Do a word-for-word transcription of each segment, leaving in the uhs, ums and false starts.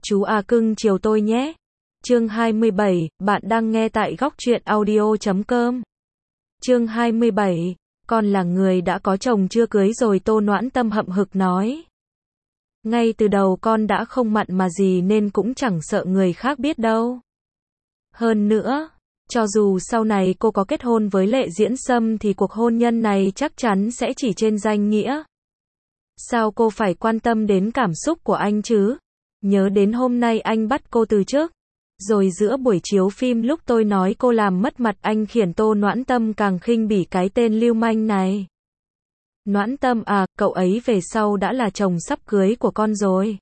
Chú à cưng chiều tôi nhé. Chương hai mươi bảy, bạn đang nghe tại góc truyện audio chấm com. Chương hai mươi bảy, con là người đã có chồng chưa cưới rồi, Tô Noãn Tâm hậm hực nói. Ngay từ đầu con đã không mặn mà gì nên cũng chẳng sợ người khác biết đâu. Hơn nữa, cho dù sau này cô có kết hôn với Lệ Diễn Sâm thì cuộc hôn nhân này chắc chắn sẽ chỉ trên danh nghĩa. Sao cô phải quan tâm đến cảm xúc của anh chứ? Nhớ đến hôm nay anh bắt cô từ chức. Rồi giữa buổi chiếu phim lúc tôi nói cô làm mất mặt anh khiến Tô Noãn Tâm càng khinh bỉ cái tên lưu manh này. Noãn Tâm à, cậu ấy về sau đã là chồng sắp cưới của con rồi.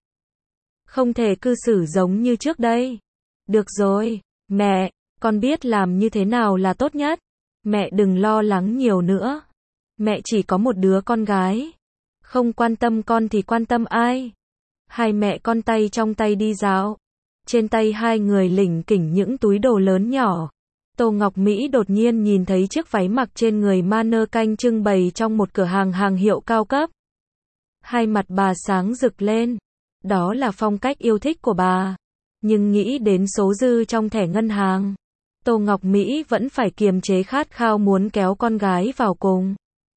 Không thể cư xử giống như trước đây. Được rồi, mẹ, con biết làm như thế nào là tốt nhất. Mẹ đừng lo lắng nhiều nữa. Mẹ chỉ có một đứa con gái. Không quan tâm con thì quan tâm ai? Hai mẹ con tay trong tay đi dạo. Trên tay hai người lỉnh kỉnh những túi đồ lớn nhỏ. Tô Ngọc Mỹ đột nhiên nhìn thấy chiếc váy mặc trên người mannequin trưng bày trong một cửa hàng hàng hiệu cao cấp. Hai mặt bà sáng rực lên. Đó là phong cách yêu thích của bà. Nhưng nghĩ đến số dư trong thẻ ngân hàng, Tô Ngọc Mỹ vẫn phải kiềm chế khát khao muốn kéo con gái vào cùng.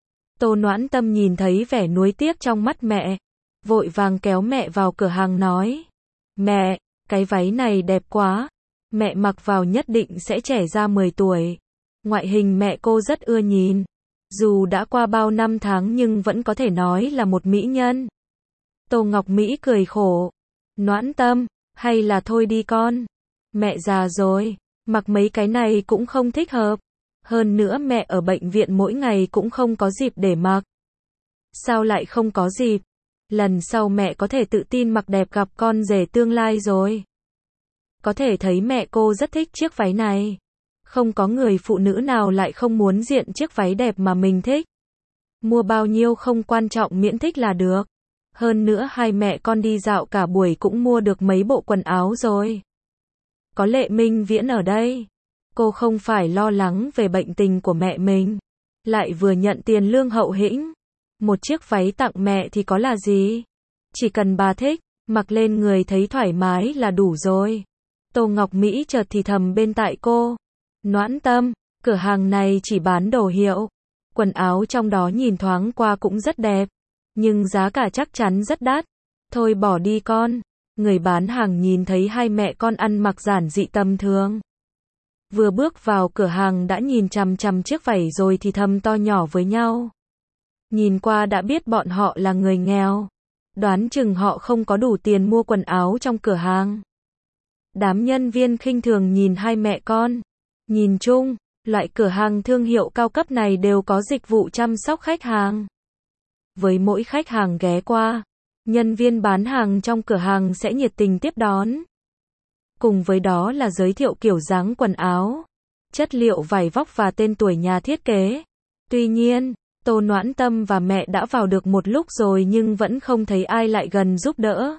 Tô Noãn Tâm nhìn thấy vẻ nuối tiếc trong mắt mẹ, vội vàng kéo mẹ vào cửa hàng nói. Mẹ, cái váy này đẹp quá. Mẹ mặc vào nhất định sẽ trẻ ra mười tuổi. Ngoại hình mẹ cô rất ưa nhìn. Dù đã qua bao năm tháng nhưng vẫn có thể nói là một mỹ nhân. Tô Ngọc Mỹ cười khổ. Noãn Tâm, hay là thôi đi con. Mẹ già rồi, mặc mấy cái này cũng không thích hợp. Hơn nữa mẹ ở bệnh viện mỗi ngày cũng không có dịp để mặc. Sao lại không có dịp? Lần sau mẹ có thể tự tin mặc đẹp gặp con rể tương lai rồi. Có thể thấy mẹ cô rất thích chiếc váy này. Không có người phụ nữ nào lại không muốn diện chiếc váy đẹp mà mình thích. Mua bao nhiêu không quan trọng miễn thích là được. Hơn nữa hai mẹ con đi dạo cả buổi cũng mua được mấy bộ quần áo rồi. Có Lệ Minh Viễn ở đây. Cô không phải lo lắng về bệnh tình của mẹ mình. Lại vừa nhận tiền lương hậu hĩnh. Một chiếc váy tặng mẹ thì có là gì? Chỉ cần bà thích, mặc lên người thấy thoải mái là đủ rồi. Tô Ngọc Mỹ chợt thì thầm bên tai cô. Noãn Tâm, cửa hàng này chỉ bán đồ hiệu. Quần áo trong đó nhìn thoáng qua cũng rất đẹp. Nhưng giá cả chắc chắn rất đắt. Thôi bỏ đi con. Người bán hàng nhìn thấy hai mẹ con ăn mặc giản dị tầm thường. Vừa bước vào cửa hàng đã nhìn chằm chằm chiếc váy rồi thì thầm to nhỏ với nhau. Nhìn qua đã biết bọn họ là người nghèo. Đoán chừng họ không có đủ tiền mua quần áo trong cửa hàng. Đám nhân viên khinh thường nhìn hai mẹ con. Nhìn chung, loại cửa hàng thương hiệu cao cấp này đều có dịch vụ chăm sóc khách hàng. Với mỗi khách hàng ghé qua, nhân viên bán hàng trong cửa hàng sẽ nhiệt tình tiếp đón. Cùng với đó là giới thiệu kiểu dáng quần áo, chất liệu vải vóc và tên tuổi nhà thiết kế. Tuy nhiên, Tô Noãn Tâm và mẹ đã vào được một lúc rồi nhưng vẫn không thấy ai lại gần giúp đỡ.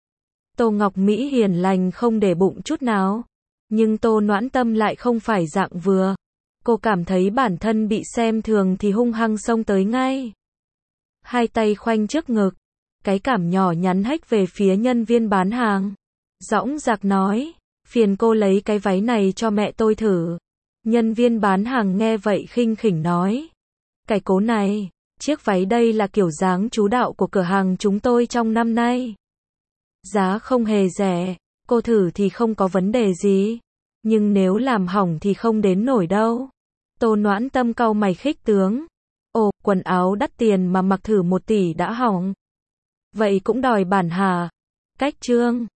Tô Ngọc Mỹ hiền lành không để bụng chút nào. Nhưng Tô Noãn Tâm lại không phải dạng vừa. Cô cảm thấy bản thân bị xem thường thì hung hăng xông tới ngay. Hai tay khoanh trước ngực. Cái cảm nhỏ nhắn hách về phía nhân viên bán hàng. Dõng dạc nói, phiền cô lấy cái váy này cho mẹ tôi thử. Nhân viên bán hàng nghe vậy khinh khỉnh nói. Cái cố này, chiếc váy đây là kiểu dáng chú đạo của cửa hàng chúng tôi trong năm nay. Giá không hề rẻ, cô thử thì không có vấn đề gì. Nhưng nếu làm hỏng thì không đến nổi đâu. Tô Noãn Tâm cau mày khích tướng. Ồ, quần áo đắt tiền mà mặc thử một tỷ đã hỏng. Vậy cũng đòi bản hả? Cách trương.